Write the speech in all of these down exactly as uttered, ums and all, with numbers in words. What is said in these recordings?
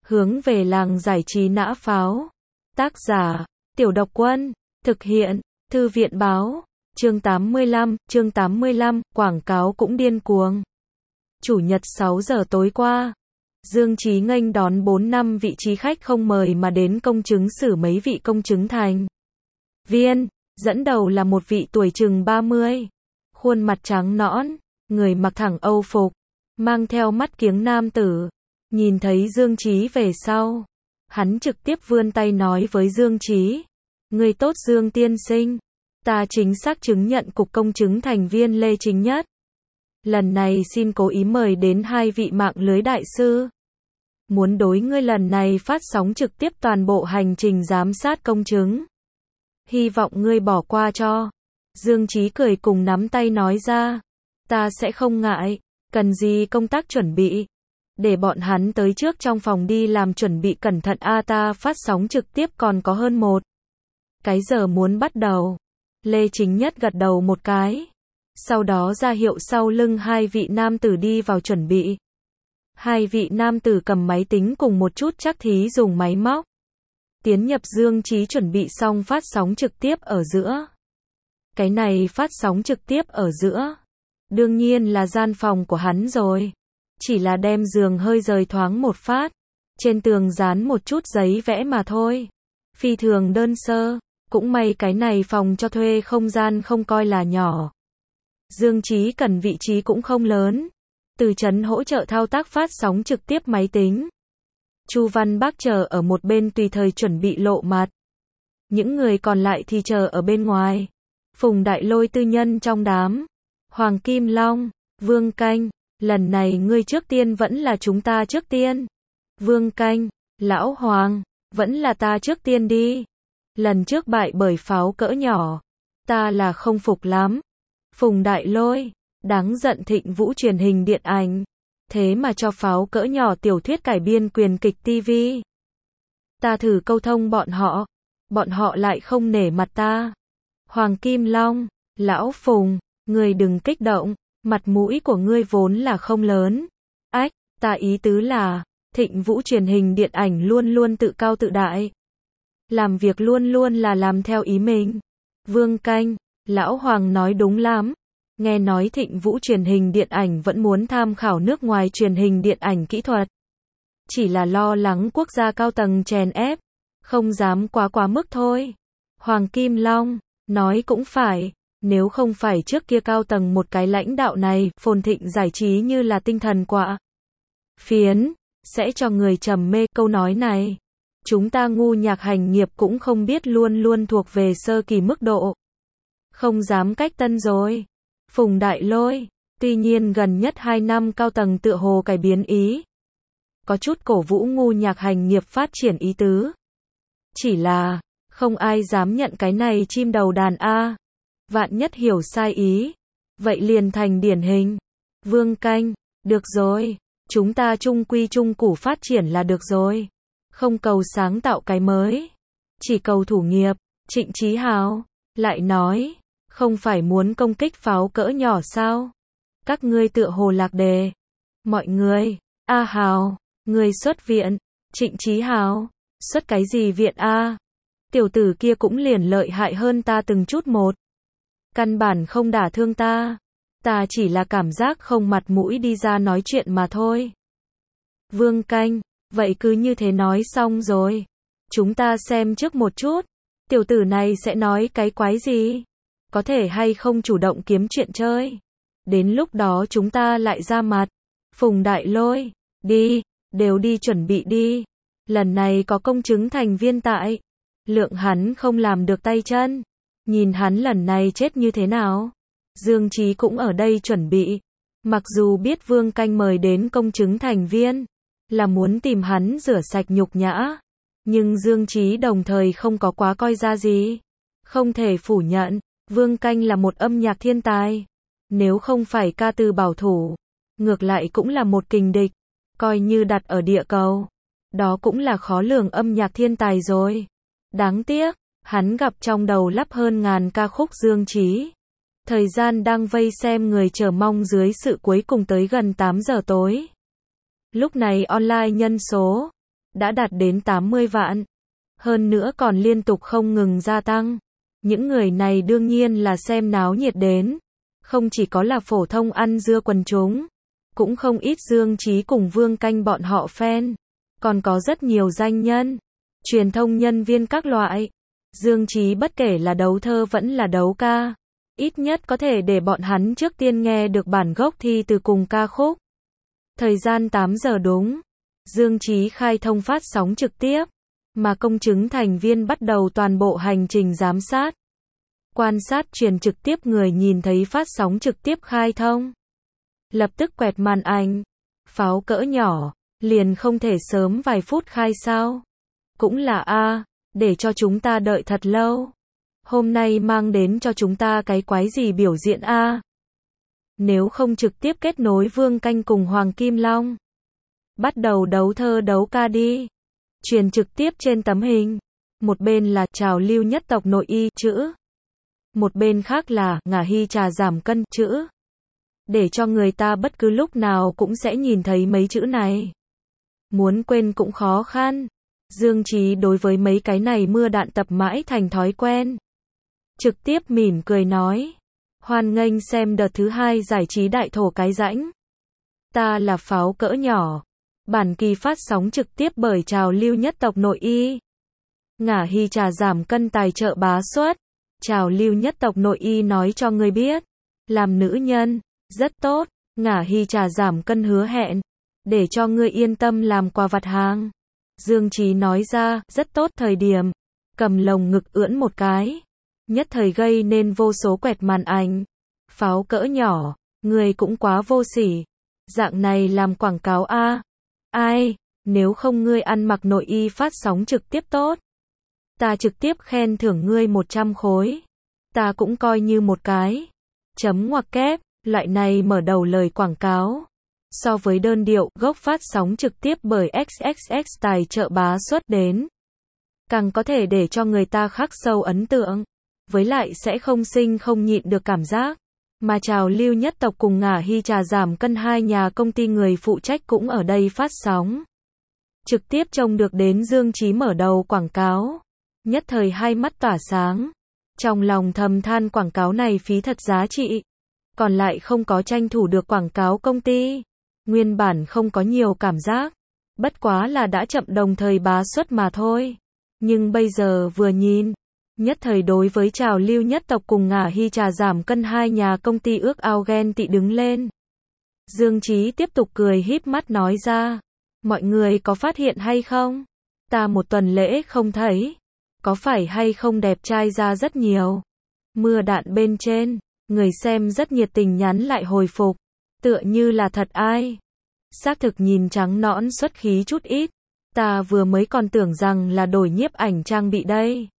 Hướng về làng giải trí nã pháo. Tác giả, Tiểu Độc Quân. Thực hiện, Thư viện báo. Chương tám mươi lăm, chương tám mươi lăm, quảng cáo cũng điên cuồng. Chủ nhật sáu giờ tối qua, Dương Chí nghênh đón bốn năm vị trí khách không mời mà đến công chứng xử mấy vị công chứng thành viên, dẫn đầu là một vị tuổi chừng ba mươi, khuôn mặt trắng nõn, người mặc thẳng Âu phục, mang theo mắt kiếng nam tử. Nhìn thấy Dương Chí về sau, hắn trực tiếp vươn tay nói với Dương Chí, người tốt Dương tiên sinh, ta chính xác chứng nhận cục công chứng thành viên Lê Chính Nhất. Lần này xin cố ý mời đến hai vị mạng lưới đại sư. Muốn đối ngươi lần này phát sóng trực tiếp toàn bộ hành trình giám sát công chứng. Hy vọng ngươi bỏ qua cho. Dương Chí cười cùng nắm tay nói ra. Ta sẽ không ngại, cần gì công tác chuẩn bị. Để bọn hắn tới trước trong phòng đi làm chuẩn bị cẩn thận a ta phát sóng trực tiếp còn có hơn một cái giờ muốn bắt đầu. Lê Chính Nhất gật đầu một cái. Sau đó ra hiệu sau lưng hai vị nam tử đi vào chuẩn bị. Hai vị nam tử cầm máy tính cùng một chút chắc thí dùng máy móc. Tiến nhập Dương Chí chuẩn bị xong phát sóng trực tiếp ở giữa. Cái này phát sóng trực tiếp ở giữa. Đương nhiên là gian phòng của hắn rồi. Chỉ là đem giường hơi rời thoáng một phát. Trên tường dán một chút giấy vẽ mà thôi. Phi thường đơn sơ. Cũng may cái này phòng cho thuê không gian không coi là nhỏ. Dương Chí cần vị trí cũng không lớn. Từ Trấn hỗ trợ thao tác phát sóng trực tiếp máy tính. Chu Văn Bác chờ ở một bên tùy thời chuẩn bị lộ mặt. Những người còn lại thì chờ ở bên ngoài. Phùng Đại Lôi tư nhân trong đám. Hoàng Kim Long, Vương Canh, lần này ngươi trước tiên vẫn là chúng ta trước tiên. Vương Canh, Lão Hoàng, vẫn là ta trước tiên đi. Lần trước bại bởi pháo cỡ nhỏ, ta là không phục lắm. Phùng Đại Lôi, đáng giận Thịnh Vũ truyền hình điện ảnh, thế mà cho pháo cỡ nhỏ tiểu thuyết cải biên quyền kịch ti vi. Ta thử câu thông bọn họ, bọn họ lại không nể mặt ta. Hoàng Kim Long, Lão Phùng, ngươi đừng kích động, mặt mũi của ngươi vốn là không lớn. Ách, ta ý tứ là, Thịnh Vũ truyền hình điện ảnh luôn luôn tự cao tự đại. Làm việc luôn luôn là làm theo ý mình. Vương Canh, Lão Hoàng nói đúng lắm. Nghe nói Thịnh Vũ truyền hình điện ảnh vẫn muốn tham khảo nước ngoài truyền hình điện ảnh kỹ thuật. Chỉ là lo lắng quốc gia cao tầng chèn ép. Không dám quá quá mức thôi. Hoàng Kim Long, nói cũng phải. Nếu không phải trước kia cao tầng một cái lãnh đạo này, phồn thịnh giải trí như là tinh thần quạ phiến, sẽ cho người trầm mê câu nói này. Chúng ta ngu nhạc hành nghiệp cũng không biết luôn luôn thuộc về sơ kỳ mức độ. Không dám cách tân rồi. Phùng Đại Lôi, tuy nhiên gần nhất hai năm cao tầng tựa hồ cải biến ý. Có chút cổ vũ ngu nhạc hành nghiệp phát triển ý tứ. Chỉ là, không ai dám nhận cái này chim đầu đàn A. Vạn nhất hiểu sai ý. Vậy liền thành điển hình. Vương Canh, được rồi. Chúng ta chung quy chung củ phát triển là được rồi. Không cầu sáng tạo cái mới. Chỉ cầu thủ nghiệp. Trịnh Chí Hào lại nói, không phải muốn công kích pháo cỡ nhỏ sao? Các ngươi tựa hồ lạc đề. Mọi người, A Hào, ngươi xuất viện. Trịnh Chí Hào, xuất cái gì viện A? Tiểu tử kia cũng liền lợi hại hơn ta từng chút một. Căn bản không đả thương ta. Ta chỉ là cảm giác không mặt mũi đi ra nói chuyện mà thôi. Vương Canh, vậy cứ như thế nói xong rồi. Chúng ta xem trước một chút. Tiểu tử này sẽ nói cái quái gì? Có thể hay không chủ động kiếm chuyện chơi? Đến lúc đó chúng ta lại ra mặt. Phùng Đại Lôi, đi, đều đi chuẩn bị đi. Lần này có công chứng thành viên tại. Lượng hắn không làm được tay chân. Nhìn hắn lần này chết như thế nào? Dương Chí cũng ở đây chuẩn bị. Mặc dù biết Vương Canh mời đến công chứng thành viên, là muốn tìm hắn rửa sạch nhục nhã. Nhưng Dương Chí đồng thời không có quá coi ra gì. Không thể phủ nhận, Vương Canh là một âm nhạc thiên tài. Nếu không phải ca từ bảo thủ, ngược lại cũng là một kình địch. Coi như đặt ở địa cầu, đó cũng là khó lường âm nhạc thiên tài rồi. Đáng tiếc, hắn gặp trong đầu lắp hơn ngàn ca khúc Dương Chí. Thời gian đang vây xem người chờ mong dưới sự cuối cùng tới gần tám giờ tối. Lúc này online nhân số đã đạt đến tám mươi vạn. Hơn nữa còn liên tục không ngừng gia tăng. Những người này đương nhiên là xem náo nhiệt đến. Không chỉ có là phổ thông ăn dưa quần chúng, cũng không ít Dương Chí cùng Vương Canh bọn họ fan. Còn có rất nhiều danh nhân, truyền thông nhân viên các loại. Dương Chí bất kể là đấu thơ vẫn là đấu ca, ít nhất có thể để bọn hắn trước tiên nghe được bản gốc thi từ cùng ca khúc. Thời gian tám giờ đúng, Dương Chí khai thông phát sóng trực tiếp, mà công chứng thành viên bắt đầu toàn bộ hành trình giám sát. Quan sát truyền trực tiếp người nhìn thấy phát sóng trực tiếp khai thông. Lập tức quẹt màn ảnh. Pháo cỡ nhỏ, liền không thể sớm vài phút khai sao. Cũng là a, để cho chúng ta đợi thật lâu. Hôm nay mang đến cho chúng ta cái quái gì biểu diễn a? Nếu không trực tiếp kết nối Vương Canh cùng Hoàng Kim Long. Bắt đầu đấu thơ đấu ca đi. Truyền trực tiếp trên tấm hình. Một bên là trào lưu nhất tộc nội y chữ. Một bên khác là ngả hy trà giảm cân chữ. Để cho người ta bất cứ lúc nào cũng sẽ nhìn thấy mấy chữ này. Muốn quên cũng khó khăn. Dương Chí đối với mấy cái này mưa đạn tập mãi thành thói quen. Trực tiếp mỉm cười nói. Hoan nghênh xem đợt thứ hai giải trí đại thổ cái rãnh. Ta là pháo cỡ nhỏ. Bản kỳ phát sóng trực tiếp bởi trào lưu nhất tộc nội y. Ngả hy trà giảm cân tài trợ bá xuất. Trào lưu nhất tộc nội y nói cho ngươi biết. Làm nữ nhân, rất tốt. Ngả hy trà giảm cân hứa hẹn. Để cho ngươi yên tâm làm quà vặt hàng. Dương Chí nói ra, rất tốt thời điểm. Cầm lồng ngực ưỡn một cái. Nhất thời gây nên vô số quẹt màn ảnh. Pháo cỡ nhỏ, ngươi cũng quá vô sỉ. Dạng này làm quảng cáo a. Ai, nếu không ngươi ăn mặc nội y phát sóng trực tiếp tốt. Ta trực tiếp khen thưởng ngươi một trăm khối. Ta cũng coi như một cái. Chấm ngoặc kép, loại này mở đầu lời quảng cáo. So với đơn điệu gốc phát sóng trực tiếp bởi ích ích ích tài trợ bá xuất đến. Càng có thể để cho người ta khắc sâu ấn tượng. Với lại sẽ không sinh không nhịn được cảm giác. Mà trào lưu nhất tộc cùng ngả hy trà giảm cân hai nhà công ty người phụ trách cũng ở đây phát sóng. Trực tiếp trông được đến Dương Chí mở đầu quảng cáo. Nhất thời hai mắt tỏa sáng. Trong lòng thầm than quảng cáo này phí thật giá trị. Còn lại không có tranh thủ được quảng cáo công ty. Nguyên bản không có nhiều cảm giác. Bất quá là đã chậm đồng thời bá xuất mà thôi. Nhưng bây giờ vừa nhìn. Nhất thời đối với trào lưu nhất tộc cùng ngả hy trà giảm cân hai nhà công ty ước ao ghen tị đứng lên. Dương Chí tiếp tục cười híp mắt nói ra. Mọi người có phát hiện hay không? Ta một tuần lễ không thấy. Có phải hay không đẹp trai ra rất nhiều. Mưa đạn bên trên. Người xem rất nhiệt tình nhắn lại hồi phục. Tựa như là thật ai. Xác thực nhìn trắng nõn xuất khí chút ít. Ta vừa mới còn tưởng rằng là đổi nhiếp ảnh trang bị đây.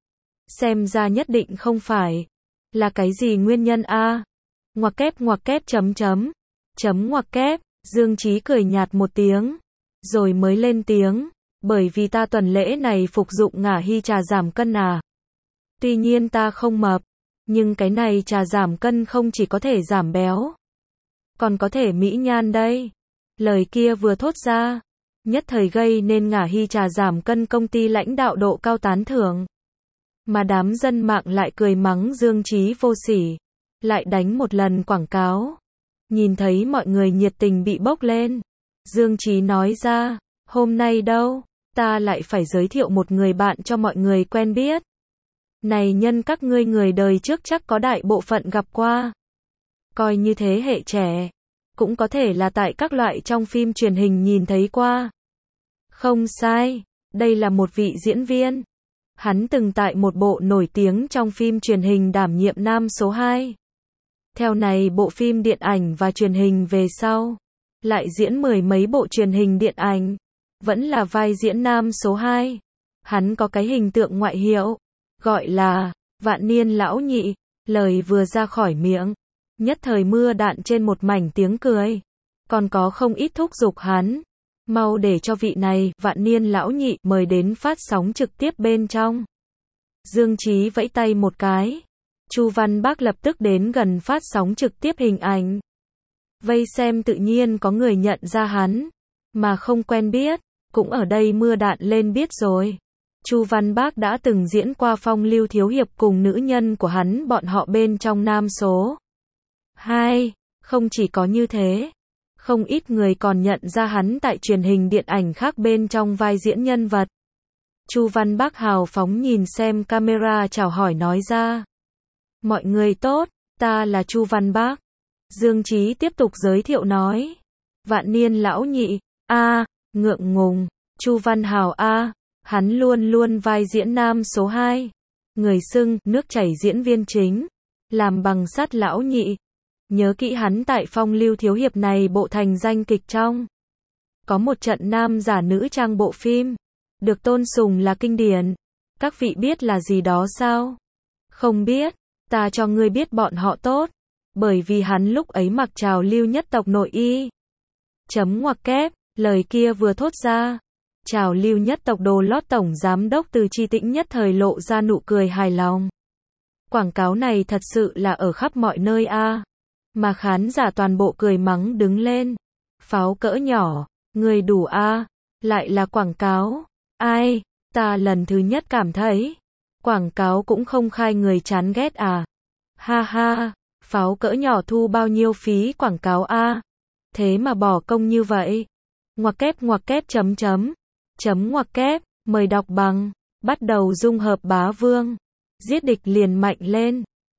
Xem ra nhất định không phải. Là cái gì nguyên nhân a? Ngoặc kép ngoặc kép chấm chấm. Chấm ngoặc kép. Dương Chí cười nhạt một tiếng. Rồi mới lên tiếng. Bởi vì ta tuần lễ này phục dụng ngả hy trà giảm cân à. Tuy nhiên ta không mập. Nhưng cái này trà giảm cân không chỉ có thể giảm béo. Còn có thể mỹ nhan đây. Lời kia vừa thốt ra. Nhất thời gây nên ngả hy trà giảm cân công ty lãnh đạo độ cao tán thưởng. Mà đám dân mạng lại cười mắng Dương Chí vô sỉ. Lại đánh một lần quảng cáo. Nhìn thấy mọi người nhiệt tình bị bốc lên. Dương Chí nói ra. Hôm nay đâu, ta lại phải giới thiệu một người bạn cho mọi người quen biết. Này nhân các ngươi người đời trước chắc có đại bộ phận gặp qua. Coi như thế hệ trẻ. Cũng có thể là tại các loại trong phim truyền hình nhìn thấy qua. Không sai, đây là một vị diễn viên. Hắn từng tại một bộ nổi tiếng trong phim truyền hình đảm nhiệm nam số hai. Theo này bộ phim điện ảnh và truyền hình về sau. Lại diễn mười mấy bộ truyền hình điện ảnh. Vẫn là vai diễn nam số hai. Hắn có cái hình tượng ngoại hiệu. Gọi là vạn niên lão nhị. Lời vừa ra khỏi miệng. Nhất thời mưa đạn trên một mảnh tiếng cười. Còn có không ít thúc giục hắn. Mau để cho vị này, vạn niên lão nhị, mời đến phát sóng trực tiếp bên trong. Dương Chí vẫy tay một cái. Chu Văn Bác lập tức đến gần phát sóng trực tiếp hình ảnh. Vây xem tự nhiên có người nhận ra hắn. Mà không quen biết. cũng ở đây mưa đạn lên biết rồi. Chu Văn Bác đã từng diễn qua Phong Lưu Thiếu Hiệp cùng nữ nhân của hắn bọn họ bên trong nam số hai. Không chỉ có như thế, không ít người còn nhận ra hắn tại truyền hình điện ảnh khác bên trong vai diễn nhân vật. Chu Văn Bác hào phóng nhìn xem camera chào hỏi nói ra. Mọi người tốt, ta là Chu Văn Bác. Dương Chí tiếp tục giới thiệu nói. Vạn Niên lão nhị, a, ngượng ngùng, Chu Văn Hào a, hắn luôn luôn vai diễn nam số hai. Người xưng, nước chảy diễn viên chính, làm bằng sắt lão nhị. Nhớ kỹ hắn tại Phong Lưu Thiếu Hiệp này bộ thành danh kịch trong. Có một trận nam giả nữ trang bộ phim, được tôn sùng là kinh điển. Các vị biết là gì đó sao? Không biết, ta cho ngươi biết bọn họ tốt. Bởi vì hắn lúc ấy mặc trào lưu nhất tộc nội y. Chấm ngoặc kép, lời kia vừa thốt ra. Trào lưu nhất tộc đồ lót tổng giám đốc Từ Chi Tĩnh nhất thời lộ ra nụ cười hài lòng. Quảng cáo này thật sự là ở khắp mọi nơi a. Mà khán giả toàn bộ cười mắng đứng lên. Pháo cỡ nhỏ, người đủ a, lại là quảng cáo. Ai, ta lần thứ nhất cảm thấy, quảng cáo cũng không khai người chán ghét à. Ha ha, pháo cỡ nhỏ thu bao nhiêu phí quảng cáo a? Thế mà bỏ công như vậy. Ngoặc kép ngoặc kép chấm chấm. Chấm ngoặc kép, mời đọc bằng. Bắt đầu dung hợp bá vương. Giết địch liền mạnh lên.